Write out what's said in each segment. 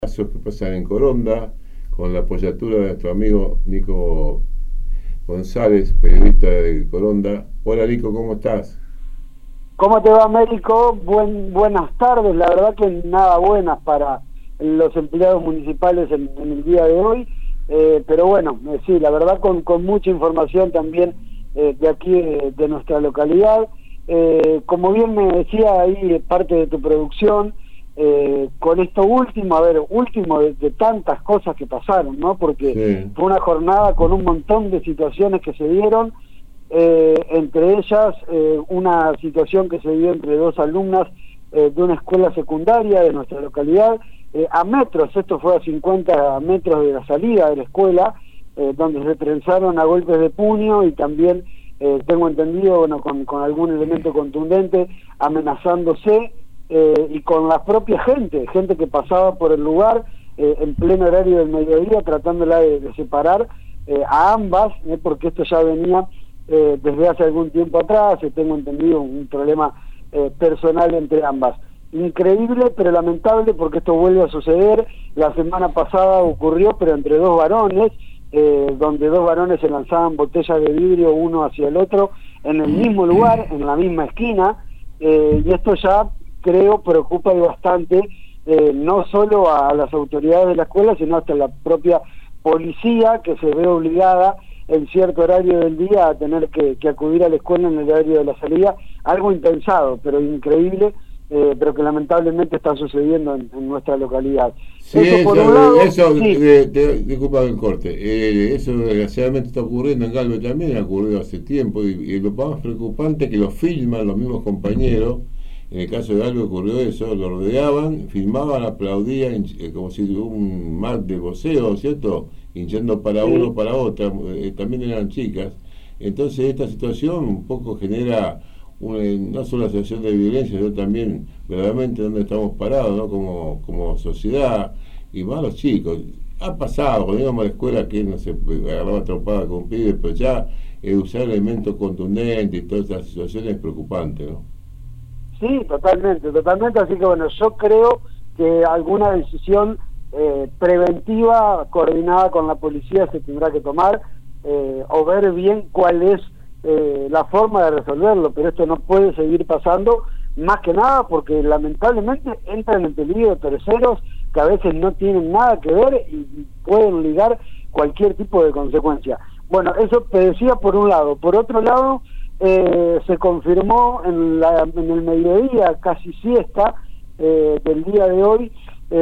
Casos que pasan en Coronda, con la apoyatura de nuestro amigo Nico González, periodista de Coronda. Hola Nico, ¿cómo estás? ¿Cómo te va, Américo? Buenas tardes. La verdad que nada buenas para los empleados municipales en el día de hoy, pero bueno, sí, la verdad con mucha información también de aquí, de nuestra localidad. Como bien me decía ahí parte de tu producción, con esto último, último de tantas cosas que pasaron, ¿no? Porque Sí. fue una jornada con un montón de situaciones que se dieron. Entre ellas una situación que se dio entre dos alumnas de una escuela secundaria de nuestra localidad, a metros, esto fue a 50 metros de la salida de la escuela, donde se trenzaron a golpes de puño y también, tengo entendido, bueno, con algún elemento contundente, amenazándose, y con la propia gente que pasaba por el lugar en pleno horario del mediodía, tratándola de separar a ambas, porque esto ya venía desde hace algún tiempo atrás. Tengo entendido un problema personal entre ambas. Increíble pero lamentable, porque esto vuelve a suceder. La semana pasada ocurrió, pero entre dos varones, donde dos varones se lanzaban botellas de vidrio uno hacia el otro en el mismo lugar, en la misma esquina, y esto ya creo preocupa y bastante, no solo a las autoridades de la escuela, sino hasta la propia policía, que se ve obligada en cierto horario del día a tener que acudir a la escuela en el horario de la salida. Algo impensado, pero increíble, pero que lamentablemente está sucediendo en nuestra localidad. Sí, Eso por un lado. Sí. Disculpa el corte. Eso desgraciadamente está ocurriendo en Galvez también, ha ocurrido hace tiempo, y lo más preocupante es que lo filman los mismos compañeros. En el caso de Galvez ocurrió eso, lo rodeaban, filmaban, aplaudían, como si un mar de voceo, ¿cierto? Hinchando para Sí. uno, para otra, también eran chicas. Entonces esta situación un poco genera no solo una situación de violencia, sino también verdaderamente dónde estamos parados, ¿no? Como sociedad, y más los chicos. Ha pasado, cuando íbamos a la escuela, que no se agarraba trompada con pibes, pero ya usar elementos contundentes y todas estas situaciones es preocupante, ¿no? Sí, totalmente, así que bueno, yo creo que alguna decisión preventiva, coordinada con la policía, se tendrá que tomar, o ver bien cuál es la forma de resolverlo, pero esto no puede seguir pasando, más que nada porque lamentablemente entran en peligro terceros que a veces no tienen nada que ver y pueden ligar cualquier tipo de consecuencia. Bueno, eso te decía por un lado. Por otro lado, se confirmó en el mediodía, casi siesta, del día de hoy,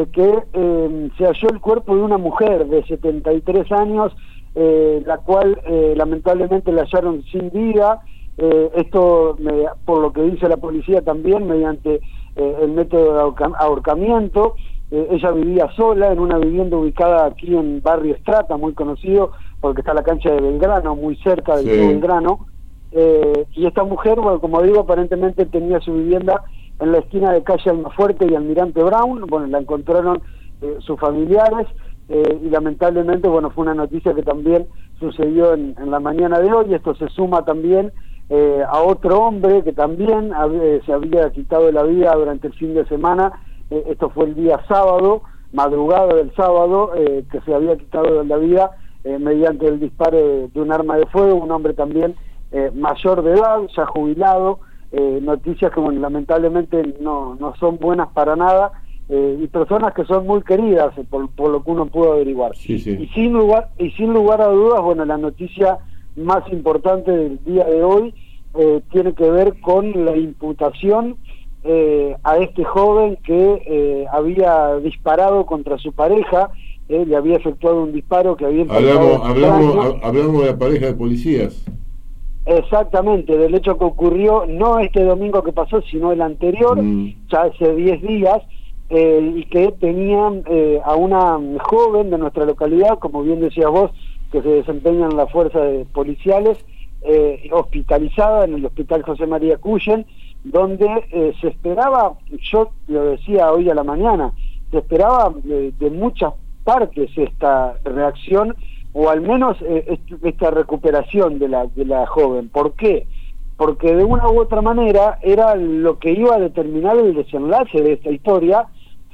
que se halló el cuerpo de una mujer de 73 años, la cual lamentablemente la hallaron sin vida. Esto, por lo que dice la policía también, mediante el método de ahorcamiento. Ella vivía sola en una vivienda ubicada aquí en Barrio Estrata, muy conocido porque está la cancha de Belgrano, muy cerca del Club Belgrano. Y esta mujer, bueno, como digo, aparentemente tenía su vivienda en la esquina de calle Almafuerte y Almirante Brown. Bueno, la encontraron sus familiares, y lamentablemente, bueno, fue una noticia que también sucedió en la mañana de hoy. Esto se suma también a otro hombre que también se había quitado la vida durante el fin de semana. Esto fue el día sábado, madrugada del sábado, que se había quitado la vida mediante el disparo de un arma de fuego, un hombre también mayor de edad, ya jubilado. Noticias que, bueno, lamentablemente no son buenas para nada, y personas que son muy queridas, por lo que uno pudo averiguar. Sí, sí. Y sin lugar a dudas, bueno, la noticia más importante del día de hoy tiene que ver con la imputación a este joven que había disparado contra su pareja. Le había efectuado un disparo que había hablamos de la pareja de policías. Exactamente, del hecho que ocurrió no este domingo que pasó, sino el anterior, ya hace 10 días, y que tenían a una joven de nuestra localidad, como bien decías vos, que se desempeña en las fuerzas policiales, hospitalizada en el Hospital José María Cuyen, donde se esperaba, yo lo decía hoy a la mañana, se esperaba de muchas partes esta reacción, o al menos esta recuperación de la joven. ¿Por qué? Porque de una u otra manera era lo que iba a determinar el desenlace de esta historia,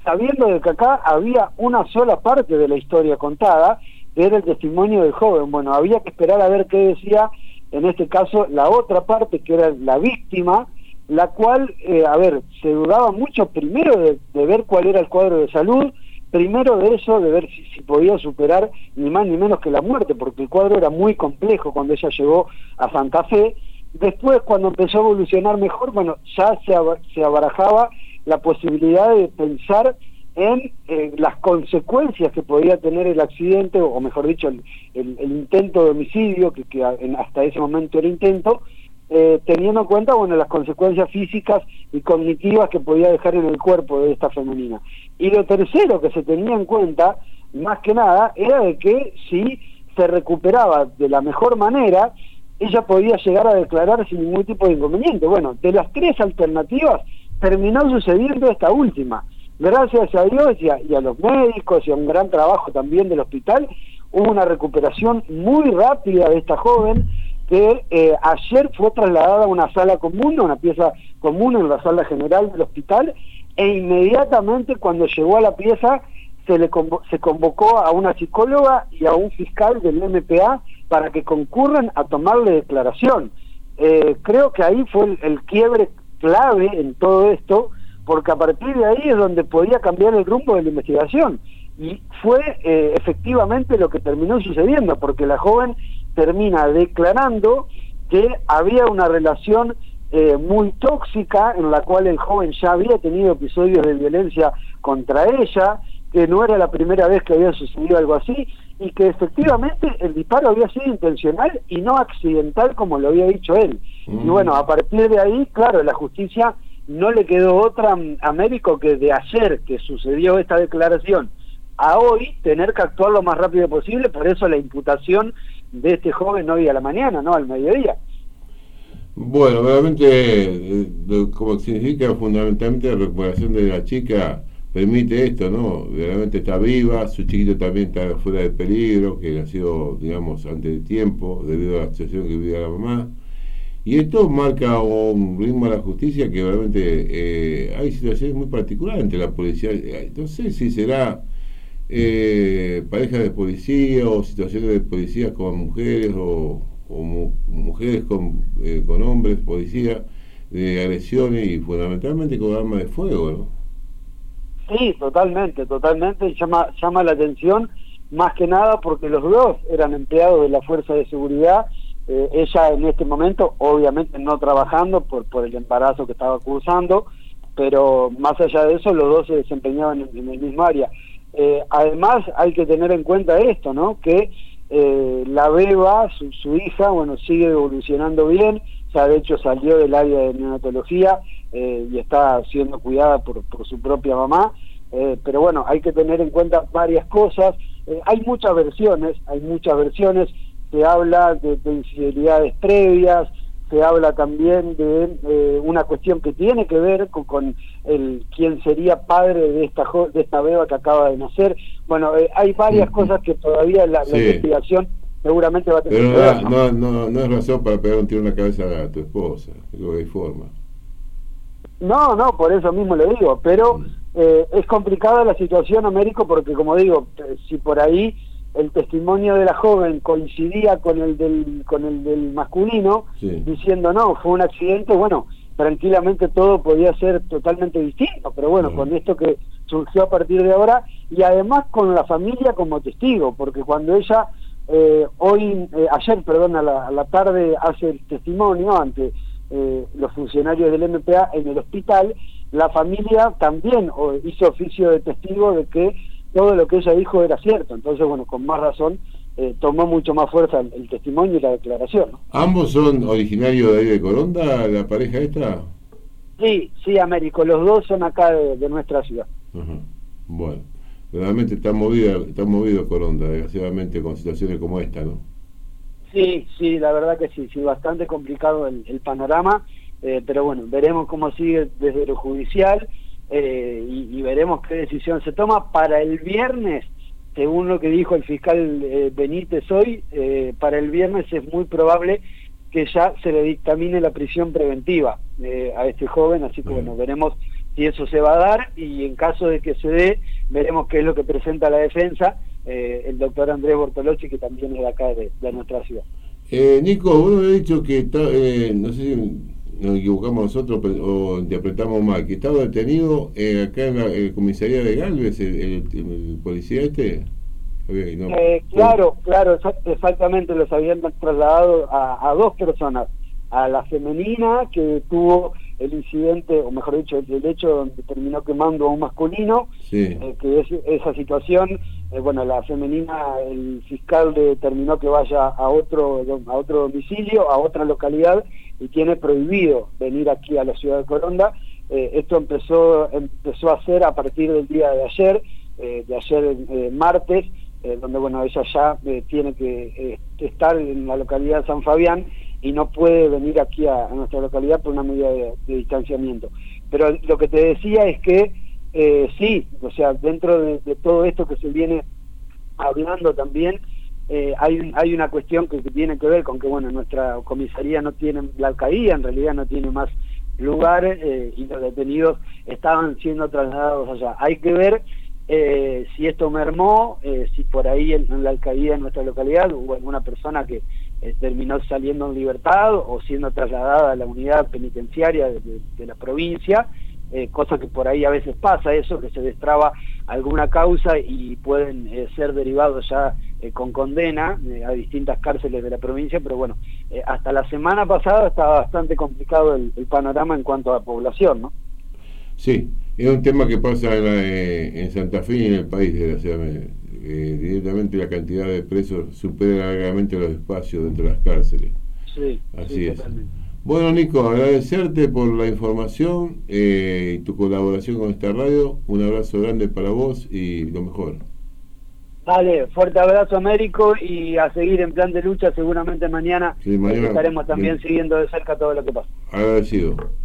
sabiendo de que acá había una sola parte de la historia contada, que era el testimonio del joven. Bueno, había que esperar a ver qué decía, en este caso, la otra parte, que era la víctima, la cual, se dudaba mucho primero de ver cuál era el cuadro de salud, primero de eso, de ver si podía superar ni más ni menos que la muerte, porque el cuadro era muy complejo cuando ella llegó a Santa Fe. Después, cuando empezó a evolucionar mejor, bueno, ya se abarajaba la posibilidad de pensar en las consecuencias que podía tener el accidente, o mejor dicho, el intento de homicidio, que hasta ese momento era intento, teniendo en cuenta, bueno, las consecuencias físicas y cognitivas que podía dejar en el cuerpo de esta femenina. Y lo tercero que se tenía en cuenta, más que nada, era de que si se recuperaba de la mejor manera, ella podía llegar a declarar sin ningún tipo de inconveniente. Bueno, de las tres alternativas, terminó sucediendo esta última. Gracias a Dios y a los médicos y a un gran trabajo también del hospital, hubo una recuperación muy rápida de esta joven, que ayer fue trasladada a una sala común, a una pieza común en la sala general del hospital, e inmediatamente cuando llegó a la pieza se convocó a una psicóloga y a un fiscal del MPA para que concurran a tomarle declaración. Creo que ahí fue el quiebre clave en todo esto, porque a partir de ahí es donde podía cambiar el rumbo de la investigación, y fue efectivamente lo que terminó sucediendo, porque la joven termina declarando que había una relación muy tóxica, en la cual el joven ya había tenido episodios de violencia contra ella, que no era la primera vez que había sucedido algo así, y que efectivamente el disparo había sido intencional y no accidental como lo había dicho él. Y bueno, a partir de ahí, claro, la justicia no le quedó otra a Américo que de ayer que sucedió esta declaración a hoy tener que actuar lo más rápido posible. Por eso la imputación de este joven hoy a la mañana, no al mediodía. Bueno, realmente, como significa fundamentalmente la recuperación de la chica, permite esto, ¿no? Realmente está viva, su chiquito también está fuera de peligro, que nació, digamos, antes de tiempo, debido a la situación que vivía la mamá. Y esto marca un ritmo a la justicia que realmente hay situaciones muy particulares entre la policía. No sé si será parejas de policía o situaciones de policías con mujeres o mujeres con hombres, policía, de agresiones y fundamentalmente con armas de fuego, ¿no? Sí, totalmente, llama la atención, más que nada porque los dos eran empleados de la fuerza de seguridad, ella en este momento obviamente no trabajando por el embarazo que estaba cursando, pero más allá de eso los dos se desempeñaban en el mismo área. Además hay que tener en cuenta esto, ¿no? Que la beba, su hija, bueno, sigue evolucionando bien, ya de hecho salió del área de neonatología y está siendo cuidada por su propia mamá, pero bueno, hay que tener en cuenta varias cosas. Hay muchas versiones, se habla de infidelidades previas, se habla también de una cuestión que tiene que ver con quién sería padre de esta beba que acaba de nacer. Bueno, hay varias cosas que todavía la investigación seguramente va a tener que ver, ¿no? No es razón para pegar un tiro en la cabeza a tu esposa, creo que hay forma. No, por eso mismo le digo, pero es complicada la situación, Américo, porque como digo, si por ahí el testimonio de la joven coincidía con el del masculino, diciendo no, fue un accidente, bueno, tranquilamente todo podía ser totalmente distinto, pero bueno, con esto que surgió a partir de ahora, y además con la familia como testigo, porque cuando ella ayer a la tarde hace el testimonio ante los funcionarios del MPA en el hospital, la familia también hizo oficio de testigo de que todo lo que ella dijo era cierto. Entonces, bueno, con más razón tomó mucho más fuerza el testimonio y la declaración, ¿no? ¿Ambos son originarios de ahí de Coronda, la pareja esta? Sí, Américo, los dos son acá de nuestra ciudad. Bueno, realmente está movido Coronda, desgraciadamente, con situaciones como esta, ¿no? Sí, la verdad que sí, bastante complicado el panorama, pero bueno, veremos cómo sigue desde lo judicial y veremos qué decisión se toma. Para el viernes, según lo que dijo el fiscal Benítez hoy, para el viernes es muy probable que ya se le dictamine la prisión preventiva a este joven, así que bueno, veremos si eso se va a dar, y en caso de que se dé, veremos qué es lo que presenta la defensa, el doctor Andrés Bortolocci, que también es de acá de nuestra ciudad. Nico, vos me has dicho que está, no sé si nos equivocamos nosotros o interpretamos mal, que estaba detenido acá en la comisaría de Galvez, el policía este. No, claro, exactamente, los habían trasladado a dos personas, a la femenina que tuvo el incidente, o mejor dicho, el hecho donde terminó quemando a un masculino, sí. Que es esa situación. Bueno, la femenina, el fiscal determinó que vaya a otro domicilio, a otra localidad, y tiene prohibido venir aquí a la ciudad de Coronda. Esto empezó a hacer a partir del día de ayer martes, donde bueno, ella ya tiene que estar en la localidad de San Fabián y no puede venir aquí a nuestra localidad por una medida de distanciamiento. Pero lo que te decía es que sí, o sea, dentro de todo esto que se viene hablando también, hay una cuestión que tiene que ver con que, bueno, nuestra comisaría no tiene, la alcaldía en realidad no tiene más lugares, y los detenidos estaban siendo trasladados allá. Hay que ver si esto mermó, si por ahí en la alcaldía de nuestra localidad hubo alguna persona que terminó saliendo en libertad o siendo trasladada a la unidad penitenciaria de la provincia, cosa que por ahí a veces pasa eso, que se destraba alguna causa y pueden ser derivados ya con condena a distintas cárceles de la provincia, pero bueno, hasta la semana pasada estaba bastante complicado el panorama en cuanto a población, ¿no? Sí, es un tema que pasa en Santa Fe y en el país, desgraciadamente. Directamente la cantidad de presos supera largamente los espacios dentro de las cárceles. Sí, así sí, es. totalmente. Bueno, Nico, agradecerte por la información y tu colaboración con esta radio. Un abrazo grande para vos y lo mejor. Dale, fuerte abrazo, Américo, y a seguir en plan de lucha. Seguramente mañana, sí, mañana estaremos también siguiendo de cerca todo lo que pasa. Agradecido.